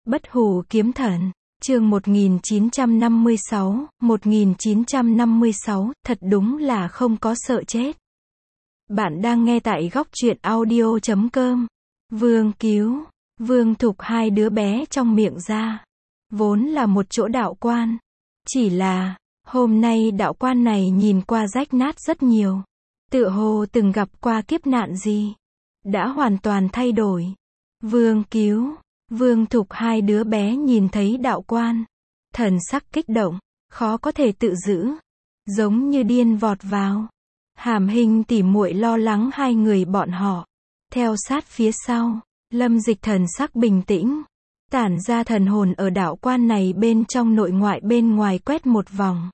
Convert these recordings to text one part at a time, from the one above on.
Bất hủ kiếm thần, chương 1956, thật đúng là không có sợ chết. Bạn đang nghe tại góc truyện audio.com. Vương cứu, Vương Thục hai đứa bé trong miệng ra. Vốn là một chỗ đạo quan. Chỉ là, hôm nay đạo quan này nhìn qua rách nát rất nhiều. Tựa hồ từng gặp qua kiếp nạn gì. Đã hoàn toàn thay đổi. Vương cứu, Vương Thục hai đứa bé nhìn thấy đạo quan. Thần sắc kích động, khó có thể tự giữ. Giống như điên vọt vào. Hàm Hinh tỉ muội lo lắng hai người bọn họ. Theo sát phía sau, Lâm Dịch thần sắc bình tĩnh. Tản ra thần hồn ở đạo quan này bên trong nội ngoại bên ngoài quét một vòng.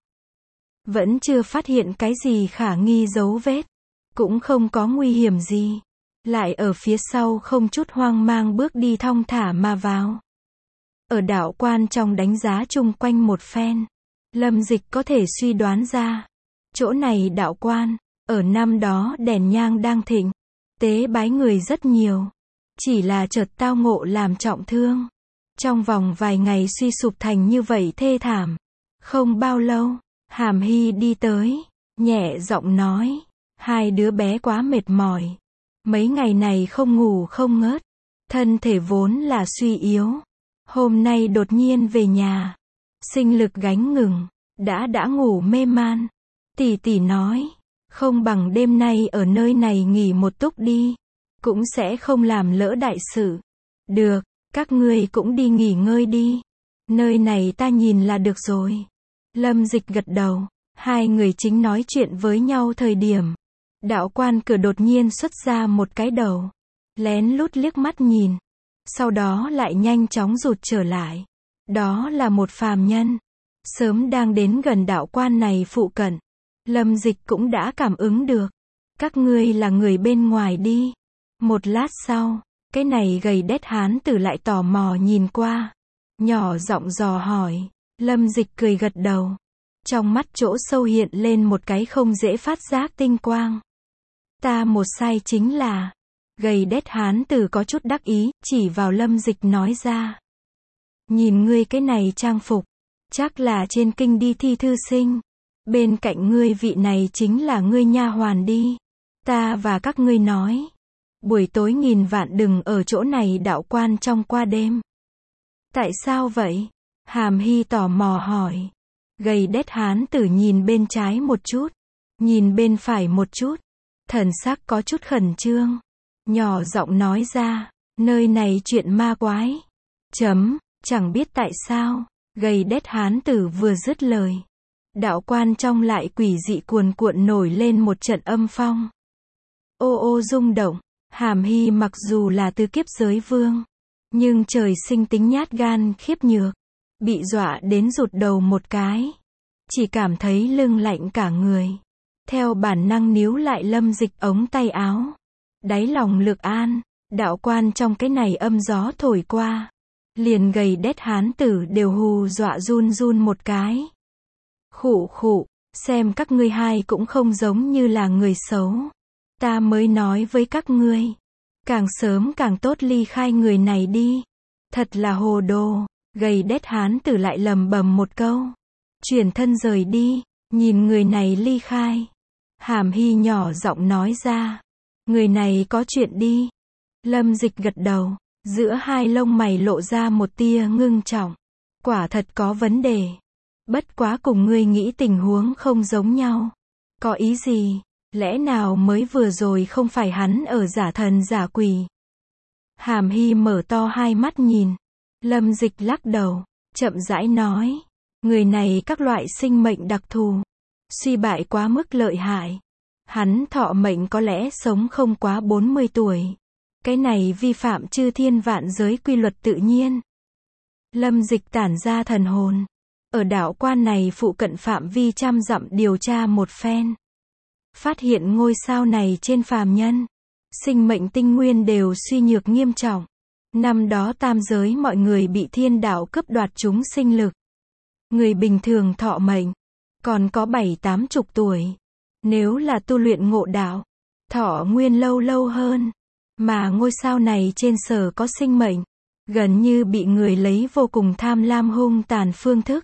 Vẫn chưa phát hiện cái gì khả nghi dấu vết. Cũng không có nguy hiểm gì. Lại ở phía sau không chút hoang mang bước đi thong thả mà vào. Ở đạo quan trong đánh giá chung quanh một phen. Lâm Dịch có thể suy đoán ra. Chỗ này đạo quan, ở năm đó đèn nhang đang thịnh. Tế bái người rất nhiều. Chỉ là chợt tao ngộ làm trọng thương. Trong vòng vài ngày suy sụp thành như vậy thê thảm. Không bao lâu, Hàm Hy đi tới, nhẹ giọng nói. Hai đứa bé quá mệt mỏi. Mấy ngày này không ngủ không ngớt. Thân thể vốn là suy yếu. Hôm nay đột nhiên về nhà. Sinh lực gánh ngừng. Đã ngủ mê man. Tỷ tỷ nói. Không bằng đêm nay ở nơi này nghỉ một túc đi. Cũng sẽ không làm lỡ đại sự. Được, các ngươi cũng đi nghỉ ngơi đi. Nơi này ta nhìn là được rồi. Lâm Dịch gật đầu. Hai người chính nói chuyện với nhau thời điểm. Đạo quan cửa đột nhiên xuất ra một cái đầu. Lén lút liếc mắt nhìn. Sau đó lại nhanh chóng rụt trở lại. Đó là một phàm nhân. Sớm đang đến gần đạo quan này phụ cận. Lâm Dịch cũng đã cảm ứng được. Các ngươi là người bên ngoài đi. Một lát sau, cái này gầy đét hán tử lại tò mò nhìn qua. Nhỏ giọng dò hỏi. Lâm Dịch cười gật đầu. Trong mắt chỗ sâu hiện lên một cái không dễ phát giác tinh quang. Ta một sai chính là. Gầy đét hán tử có chút đắc ý, chỉ vào Lâm Dịch nói ra. Nhìn ngươi cái này trang phục. Chắc là trên kinh đi thi thư sinh. Bên cạnh ngươi vị này chính là ngươi nha hoàn đi. Ta và các ngươi nói. Buổi tối nghìn vạn đừng ở chỗ này đạo quan trong qua đêm. Tại sao vậy? Hàm Hy tò mò hỏi. Gầy đét hán tử nhìn bên trái một chút. Nhìn bên phải một chút. Thần sắc có chút khẩn trương. Nhỏ giọng nói ra. Nơi này chuyện ma quái. Chẳng biết tại sao. Gầy đét hán tử vừa dứt lời. Đạo quan trong lại quỷ dị cuồn cuộn nổi lên một trận âm phong. Ô ô rung động. Hàm Hy mặc dù là từ kiếp giới vương. Nhưng trời sinh tính nhát gan khiếp nhược. Bị dọa đến rụt đầu một cái. Chỉ cảm thấy lưng lạnh cả người. Theo bản năng níu lại Lâm Dịch ống tay áo. Đáy lòng lực an. Đạo quan trong cái này âm gió thổi qua. Liền gầy đét hán tử đều hù dọa run run một cái. Khụ khụ, xem các ngươi hai cũng không giống như là người xấu. Ta mới nói với các ngươi. Càng sớm càng tốt ly khai người này đi. Thật là hồ đồ. Gầy đét hán tử lại lầm bầm một câu. Chuyển thân rời đi. Nhìn người này ly khai. Hàm Hy nhỏ giọng nói ra. Người này có chuyện đi. Lâm Dịch gật đầu. Giữa hai lông mày lộ ra một tia ngưng trọng. Quả thật có vấn đề. Bất quá cùng ngươi nghĩ tình huống không giống nhau. Có ý gì? Lẽ nào mới vừa rồi không phải hắn ở giả thần giả quỷ? Hàm Hy mở to hai mắt nhìn. Lâm Dịch lắc đầu. Chậm rãi nói. Người này các loại sinh mệnh đặc thù. Suy bại quá mức lợi hại. Hắn thọ mệnh có lẽ sống không quá 40 tuổi. Cái này vi phạm chư thiên vạn giới quy luật tự nhiên. Lâm Dịch tản ra thần hồn. Ở đạo quan này phụ cận phạm vi trăm dặm điều tra một phen. Phát hiện ngôi sao này trên phàm nhân. Sinh mệnh tinh nguyên đều suy nhược nghiêm trọng. Năm đó tam giới mọi người bị thiên đạo cướp đoạt chúng sinh lực. Người bình thường thọ mệnh. Còn có 7-80 tuổi. Nếu là tu luyện ngộ đạo. Thọ nguyên lâu hơn. Mà ngôi sao này trên sở có sinh mệnh. gần như bị người lấy vô cùng tham lam hung tàn phương thức.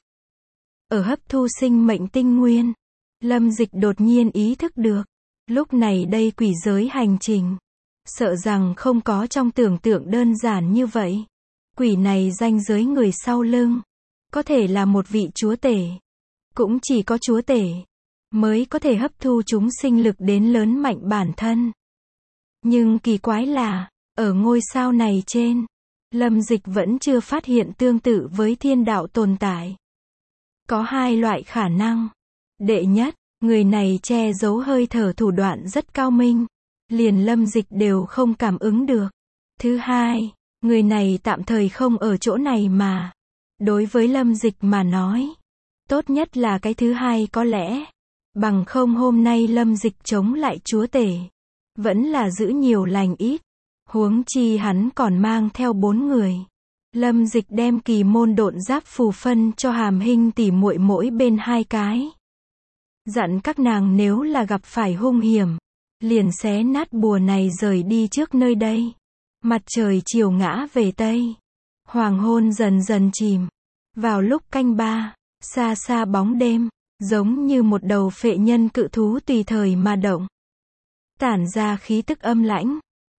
Ở hấp thu sinh mệnh tinh nguyên, Lâm Dịch đột nhiên ý thức được, lúc này đây quỷ giới hành trình, sợ rằng không có trong tưởng tượng đơn giản như vậy. Quỷ này ranh giới người sau lưng, có thể là một vị chúa tể. Cũng chỉ có chúa tể mới có thể hấp thu chúng sinh lực đến lớn mạnh bản thân. Nhưng kỳ quái là, ở ngôi sao này trên, Lâm Dịch vẫn chưa phát hiện tương tự với thiên đạo tồn tại. Có hai loại khả năng. Đệ nhất, người này che giấu hơi thở thủ đoạn rất cao minh, liền Lâm Dịch đều không cảm ứng được. Thứ hai, người này tạm thời không ở chỗ này mà. Đối với Lâm Dịch mà nói, tốt nhất là cái thứ hai có lẽ. Bằng không hôm nay Lâm Dịch chống lại chúa tể, vẫn là giữ nhiều lành ít. Huống chi hắn còn mang theo 4 người. Lâm Dịch đem kỳ môn độn giáp phù phân cho Hàm Hinh tỉ muội mỗi bên 2 cái. Dặn các nàng nếu là gặp phải hung hiểm, liền xé nát bùa này rời đi trước nơi đây. Mặt trời chiều ngã về Tây. Hoàng hôn dần dần chìm. Vào lúc canh 3, xa xa bóng đêm, giống như một đầu phệ nhân cự thú tùy thời mà động. Tản ra khí tức âm lãnh.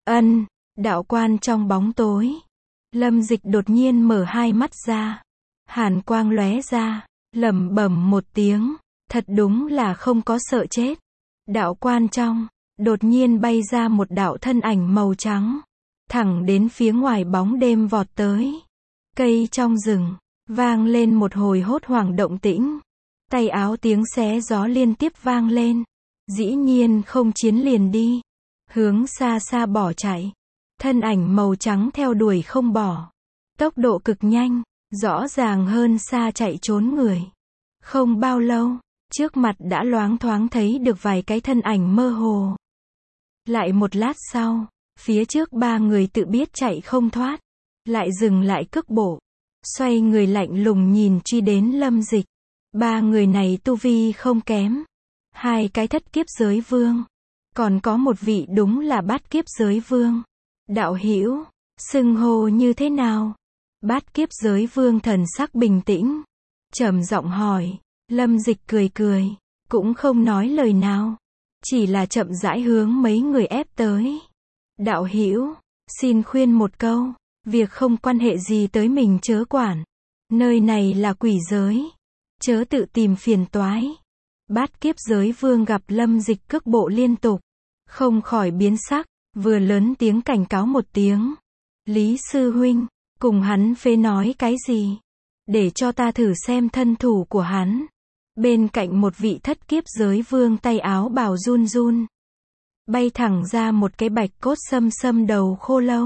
Đạo quan trong bóng tối. Lâm Dịch đột nhiên mở hai mắt ra. Hàn quang lóe ra, lẩm bẩm một tiếng, thật đúng là không có sợ chết. Đạo quan trong, đột nhiên bay ra một đạo thân ảnh màu trắng, thẳng đến phía ngoài bóng đêm vọt tới. Cây trong rừng, vang lên một hồi hốt hoảng động tĩnh. Tay áo tiếng xé gió liên tiếp vang lên. Dĩ nhiên không chiến liền đi. Hướng xa xa bỏ chạy. Thân ảnh màu trắng theo đuổi không bỏ. Tốc độ cực nhanh, rõ ràng hơn xa chạy trốn người. Không bao lâu, trước mặt đã loáng thoáng thấy được vài cái thân ảnh mơ hồ. Lại một lát sau, phía trước 3 người tự biết chạy không thoát, lại dừng lại cước bộ. Xoay người lạnh lùng nhìn truy đến Lâm Dịch. 3 người này tu vi không kém. 2 cái thất kiếp giới vương. Còn có một vị đúng là bát kiếp giới vương. Đạo hữu, xưng hô như thế nào? Bát kiếp giới vương thần sắc bình tĩnh, trầm giọng hỏi. Lâm Dịch cười cười, cũng không nói lời nào, chỉ là chậm rãi hướng mấy người ép tới. Đạo hữu, xin khuyên một câu, việc không quan hệ gì tới mình chớ quản. Nơi này là quỷ giới, chớ tự tìm phiền toái. Bát kiếp giới vương gặp Lâm Dịch cước bộ liên tục, không khỏi biến sắc, vừa lớn tiếng cảnh cáo một tiếng. Lý sư huynh, cùng hắn phế nói cái gì? Để cho ta thử xem thân thủ của hắn. Bên cạnh một vị thất kiếp giới vương tay áo bào run run. Bay thẳng ra một cái bạch cốt xâm xâm đầu khô lâu.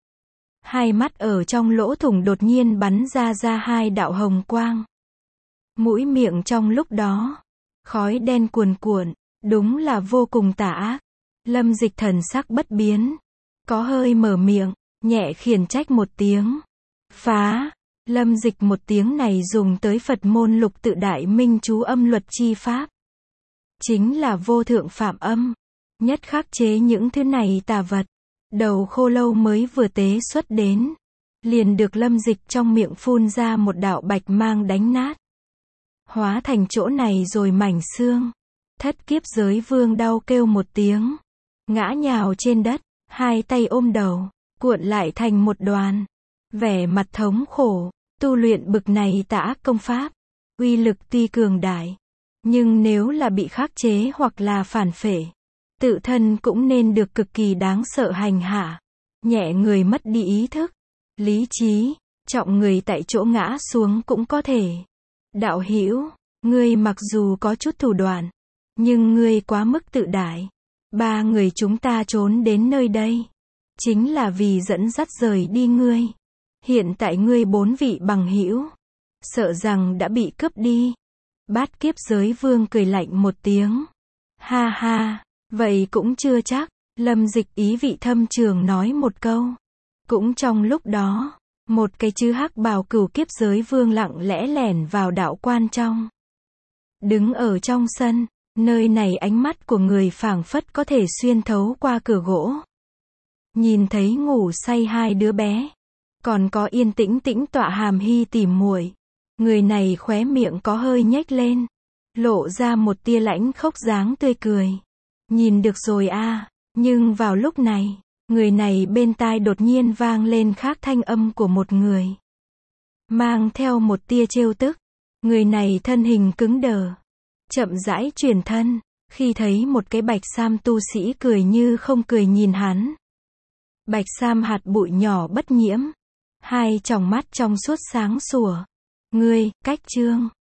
Hai mắt ở trong lỗ thủng đột nhiên bắn ra 2 đạo hồng quang. Mũi miệng trong lúc đó, khói đen cuồn cuộn, đúng là vô cùng tà ác. Lâm Dịch thần sắc bất biến, có hơi mở miệng, nhẹ khiển trách một tiếng. Phá! Lâm Dịch một tiếng này dùng tới Phật môn lục tự đại minh chú âm luật chi pháp. Chính là vô thượng phạm âm, nhất khắc chế những thứ này tà vật. Đầu khô lâu mới vừa tế xuất đến, liền được Lâm Dịch trong miệng phun ra một đạo bạch mang đánh nát. Hóa thành chỗ này rồi mảnh xương. Thất kiếp giới vương đau kêu một tiếng, ngã nhào trên đất, 2 tay ôm đầu, cuộn lại thành một đoàn. Vẻ mặt thống khổ, tu luyện bực này tà ác công pháp, uy lực tuy cường đại, nhưng nếu là bị khắc chế hoặc là phản phệ, tự thân cũng nên được cực kỳ đáng sợ hành hạ. Nhẹ người mất đi ý thức, lý trí, trọng người tại chỗ ngã xuống cũng có thể. Đạo hữu, ngươi mặc dù có chút thủ đoạn, nhưng ngươi quá mức tự đại. 3 người chúng ta trốn đến nơi đây, chính là vì dẫn dắt rời đi ngươi. Hiện tại ngươi 4 vị bằng hữu, sợ rằng đã bị cướp đi. Bát kiếp giới vương cười lạnh một tiếng. Ha ha, vậy cũng chưa chắc. Lâm Dịch ý vị thâm trường nói một câu. Cũng trong lúc đó, một cái chư hắc bào cửu kiếp giới vương lặng lẽ lẻn vào đạo quan trong. Đứng ở trong sân, nơi này ánh mắt của người phảng phất có thể xuyên thấu qua cửa gỗ. Nhìn thấy ngủ say 2 đứa bé, Còn có yên tĩnh tĩnh tọa Hàm Hy tỉ muội. Người này khóe miệng có hơi nhếch lên, lộ ra một tia lãnh khốc dáng tươi cười. Nhìn được rồi a. Nhưng vào lúc này, người này bên tai đột nhiên vang lên khác thanh âm của một người. Mang theo một tia trêu tức. Người này thân hình cứng đờ, chậm rãi chuyển thân, khi thấy một cái bạch sam tu sĩ cười như không cười nhìn hắn. Bạch sam hạt bụi nhỏ bất nhiễm, hai tròng mắt trong suốt sáng sủa. Ngươi, Cách Trương.